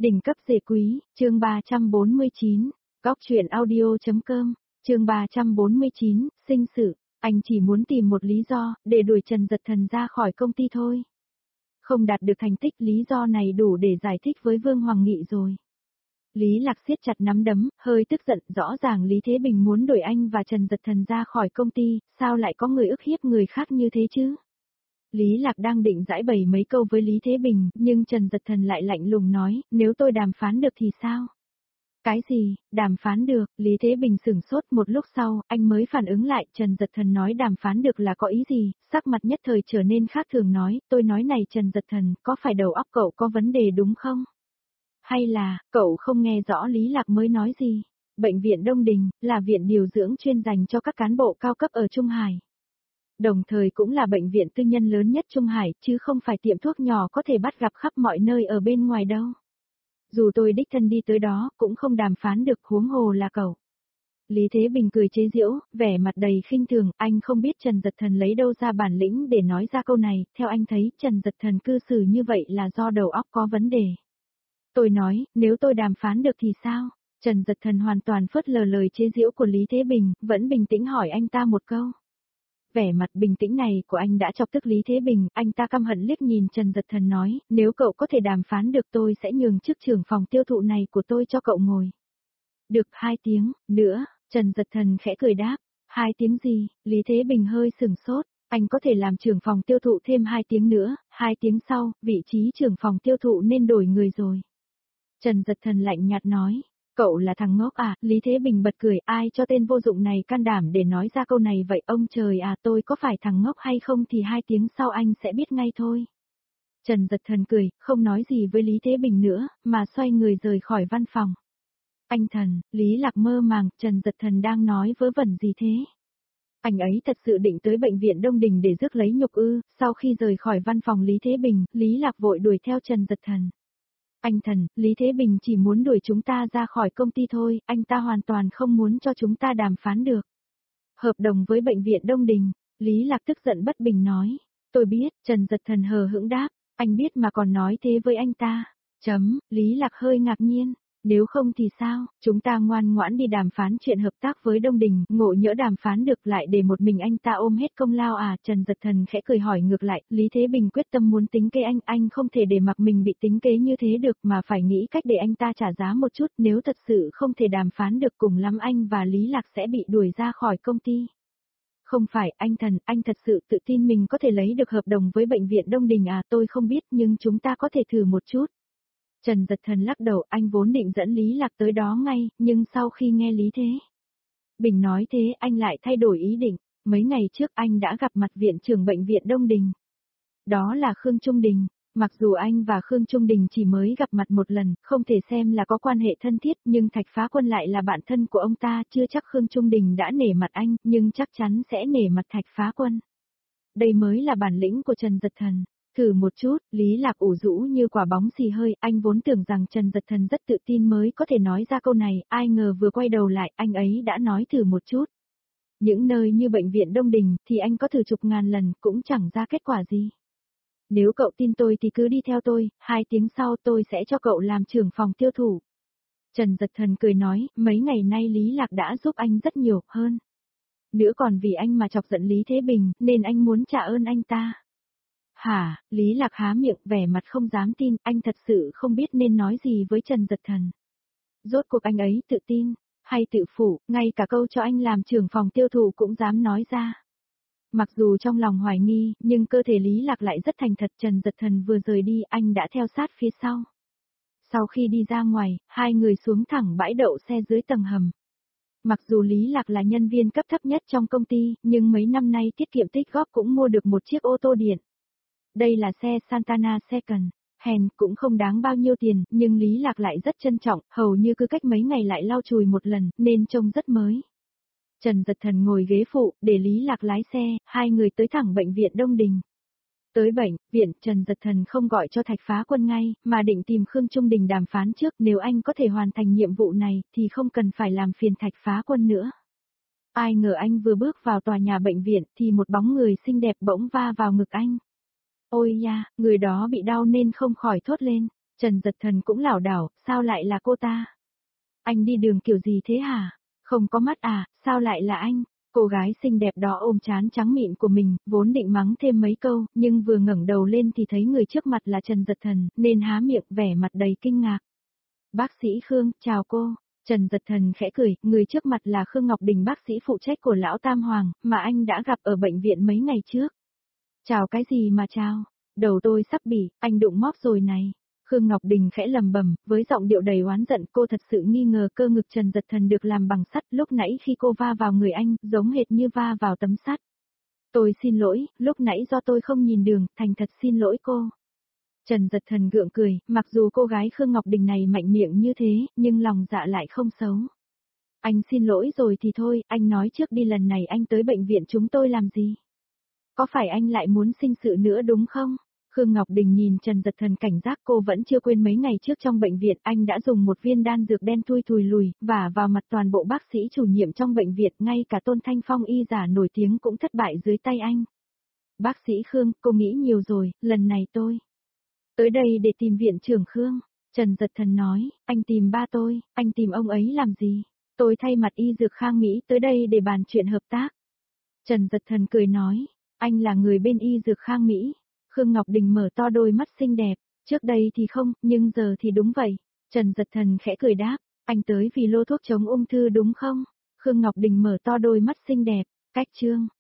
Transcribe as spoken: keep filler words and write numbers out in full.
Đỉnh cấp dề quý, chương ba trăm bốn mươi chín, góc truyện audio.com, chương ba trăm bốn mươi chín, sinh sự, anh chỉ muốn tìm một lý do, để đuổi Trần Dật Thần ra khỏi công ty thôi. Không đạt được thành tích, lý do này đủ để giải thích với Vương Hoàng Nghị rồi. Lý Lạc siết chặt nắm đấm, hơi tức giận, rõ ràng Lý Thế Bình muốn đuổi anh và Trần Dật Thần ra khỏi công ty, sao lại có người ức hiếp người khác như thế chứ? Lý Lạc đang định giãi bày mấy câu với Lý Thế Bình, nhưng Trần Dật Thần lại lạnh lùng nói, nếu tôi đàm phán được thì sao? Cái gì, đàm phán được, Lý Thế Bình sửng sốt một lúc sau, anh mới phản ứng lại, Trần Dật Thần nói đàm phán được là có ý gì, sắc mặt nhất thời trở nên khác thường nói, tôi nói này Trần Dật Thần, có phải đầu óc cậu có vấn đề đúng không? Hay là, cậu không nghe rõ Lý Lạc mới nói gì? Bệnh viện Đông Đình, là viện điều dưỡng chuyên dành cho các cán bộ cao cấp ở Trung Hải. Đồng thời cũng là bệnh viện tư nhân lớn nhất Trung Hải, chứ không phải tiệm thuốc nhỏ có thể bắt gặp khắp mọi nơi ở bên ngoài đâu. Dù tôi đích thân đi tới đó, cũng không đàm phán được, huống hồ là cậu. Lý Thế Bình cười chế giễu, vẻ mặt đầy khinh thường, anh không biết Trần Dật Thần lấy đâu ra bản lĩnh để nói ra câu này, theo anh thấy, Trần Dật Thần cư xử như vậy là do đầu óc có vấn đề. Tôi nói, nếu tôi đàm phán được thì sao? Trần Dật Thần hoàn toàn phớt lờ lời chế giễu của Lý Thế Bình, vẫn bình tĩnh hỏi anh ta một câu. Vẻ mặt bình tĩnh này của anh đã chọc tức Lý Thế Bình, anh ta căm hận liếc nhìn Trần Dật Thần nói, nếu cậu có thể đàm phán được tôi sẽ nhường chức trưởng phòng tiêu thụ này của tôi cho cậu ngồi. Được hai tiếng, nữa, Trần Dật Thần khẽ cười đáp, hai tiếng gì, Lý Thế Bình hơi sừng sốt, anh có thể làm trưởng phòng tiêu thụ thêm hai tiếng nữa, hai tiếng sau, vị trí trưởng phòng tiêu thụ nên đổi người rồi. Trần Dật Thần lạnh nhạt nói. Cậu là thằng ngốc à, Lý Thế Bình bật cười, ai cho tên vô dụng này can đảm để nói ra câu này vậy, ông trời à, tôi có phải thằng ngốc hay không thì hai tiếng sau anh sẽ biết ngay thôi. Trần Dật Thần cười, không nói gì với Lý Thế Bình nữa, mà xoay người rời khỏi văn phòng. Anh Thần, Lý Lạc mơ màng, Trần Dật Thần đang nói vớ vẩn gì thế? Anh ấy thật sự định tới bệnh viện Đông Đình để rước lấy nhục ư, sau khi rời khỏi văn phòng Lý Thế Bình, Lý Lạc vội đuổi theo Trần Dật Thần. Anh Thần, Lý Thế Bình chỉ muốn đuổi chúng ta ra khỏi công ty thôi, anh ta hoàn toàn không muốn cho chúng ta đàm phán được. Hợp đồng với bệnh viện Đông Đình, Lý Lạc tức giận bất bình nói. Tôi biết, Trần Dật Thần hờ hững đáp, anh biết mà còn nói thế với anh ta. Chấm, Lý Lạc hơi ngạc nhiên. Nếu không thì sao, chúng ta ngoan ngoãn đi đàm phán chuyện hợp tác với Đông Đình, ngộ nhỡ đàm phán được lại để một mình anh ta ôm hết công lao à, Trần Dật Thần khẽ cười hỏi ngược lại, Lý Thế Bình quyết tâm muốn tính kế anh, anh không thể để mặc mình bị tính kế như thế được mà phải nghĩ cách để anh ta trả giá một chút, nếu thật sự không thể đàm phán được cùng lắm anh và Lý Lạc sẽ bị đuổi ra khỏi công ty. Không phải, anh Thần, anh thật sự tự tin mình có thể lấy được hợp đồng với bệnh viện Đông Đình à, tôi không biết nhưng chúng ta có thể thử một chút. Trần Dật Thần lắc đầu, anh vốn định dẫn Lý Lạc tới đó ngay, nhưng sau khi nghe Lý Thế Bình nói thế anh lại thay đổi ý định, mấy ngày trước anh đã gặp mặt viện trưởng bệnh viện Đông Đình. Đó là Khương Trung Đình, mặc dù anh và Khương Trung Đình chỉ mới gặp mặt một lần, không thể xem là có quan hệ thân thiết, nhưng Thạch Phá Quân lại là bạn thân của ông ta, chưa chắc Khương Trung Đình đã nể mặt anh, nhưng chắc chắn sẽ nể mặt Thạch Phá Quân. Đây mới là bản lĩnh của Trần Dật Thần. Thử một chút, Lý Lạc ủ rũ như quả bóng xì hơi, anh vốn tưởng rằng Trần Dật Thần rất tự tin mới có thể nói ra câu này, ai ngờ vừa quay đầu lại, anh ấy đã nói thử một chút. Những nơi như bệnh viện Đông Đình, thì anh có thử chục ngàn lần, cũng chẳng ra kết quả gì. Nếu cậu tin tôi thì cứ đi theo tôi, hai tiếng sau tôi sẽ cho cậu làm trưởng phòng tiêu thụ. Trần Dật Thần cười nói, mấy ngày nay Lý Lạc đã giúp anh rất nhiều, hơn. Nữa còn vì anh mà chọc giận Lý Thế Bình, nên anh muốn trả ơn anh ta. Hả, Lý Lạc há miệng, vẻ mặt không dám tin, anh thật sự không biết nên nói gì với Trần Dật Thần. Rốt cuộc anh ấy tự tin, hay tự phụ, ngay cả câu cho anh làm trưởng phòng tiêu thụ cũng dám nói ra. Mặc dù trong lòng hoài nghi, nhưng cơ thể Lý Lạc lại rất thành thật, Trần Dật Thần vừa rời đi, anh đã theo sát phía sau. Sau khi đi ra ngoài, hai người xuống thẳng bãi đậu xe dưới tầng hầm. Mặc dù Lý Lạc là nhân viên cấp thấp nhất trong công ty, nhưng mấy năm nay tiết kiệm tích góp cũng mua được một chiếc ô tô điện. Đây là xe Santana Second, hèn cũng không đáng bao nhiêu tiền, nhưng Lý Lạc lại rất trân trọng, hầu như cứ cách mấy ngày lại lau chùi một lần, nên trông rất mới. Trần Dật Thần ngồi ghế phụ, để Lý Lạc lái xe, hai người tới thẳng bệnh viện Đông Đình. Tới bệnh viện, Trần Dật Thần không gọi cho Thạch Phá Quân ngay, mà định tìm Khương Trung Đình đàm phán trước, nếu anh có thể hoàn thành nhiệm vụ này, thì không cần phải làm phiền Thạch Phá Quân nữa. Ai ngờ anh vừa bước vào tòa nhà bệnh viện, thì một bóng người xinh đẹp bỗng va vào ngực anh. Ôi da, người đó bị đau nên không khỏi thốt lên. Trần Giật Thần cũng lảo đảo, sao lại là cô ta? Anh đi đường kiểu gì thế hả? Không có mắt à, sao lại là anh? Cô gái xinh đẹp đó ôm trán trắng mịn của mình, vốn định mắng thêm mấy câu, nhưng vừa ngẩng đầu lên thì thấy người trước mặt là Trần Giật Thần, nên há miệng vẻ mặt đầy kinh ngạc. Bác sĩ Khương, chào cô. Trần Giật Thần khẽ cười, người trước mặt là Khương Ngọc Đình, bác sĩ phụ trách của Lão Tam Hoàng, mà anh đã gặp ở bệnh viện mấy ngày trước. Chào cái gì mà chào? Đầu tôi sắp bỉ, anh đụng móp rồi này. Khương Ngọc Đình khẽ lầm bầm, với giọng điệu đầy oán giận, cô thật sự nghi ngờ cơ ngực Trần Giật Thần được làm bằng sắt, lúc nãy khi cô va vào người anh, giống hệt như va vào tấm sắt. Tôi xin lỗi, lúc nãy do tôi không nhìn đường, thành thật xin lỗi cô. Trần Giật Thần gượng cười, mặc dù cô gái Khương Ngọc Đình này mạnh miệng như thế, nhưng lòng dạ lại không xấu. Anh xin lỗi rồi thì thôi, anh nói trước đi, lần này anh tới bệnh viện chúng tôi làm gì? Có phải anh lại muốn sinh sự nữa đúng không? Khương Ngọc Đình nhìn Trần Giật Thần cảnh giác, cô vẫn chưa quên mấy ngày trước trong bệnh viện anh đã dùng một viên đan dược đen thui thùi lùi, và vào mặt toàn bộ bác sĩ chủ nhiệm trong bệnh viện, ngay cả Tôn Thanh Phong y giả nổi tiếng cũng thất bại dưới tay anh. Bác sĩ Khương, cô nghĩ nhiều rồi, lần này tôi tới đây để tìm viện trưởng Khương. Trần Giật Thần nói, anh tìm ba tôi, anh tìm ông ấy làm gì? Tôi thay mặt y dược Khang Mỹ tới đây để bàn chuyện hợp tác. Trần Giật Thần cười nói, anh là người bên y dược Khang Mỹ. Khương Ngọc Đình mở to đôi mắt xinh đẹp, trước đây thì không, nhưng giờ thì đúng vậy. Trần Giật Thần khẽ cười đáp, anh tới vì lô thuốc chống ung thư đúng không? Khương Ngọc Đình mở to đôi mắt xinh đẹp, cách chương.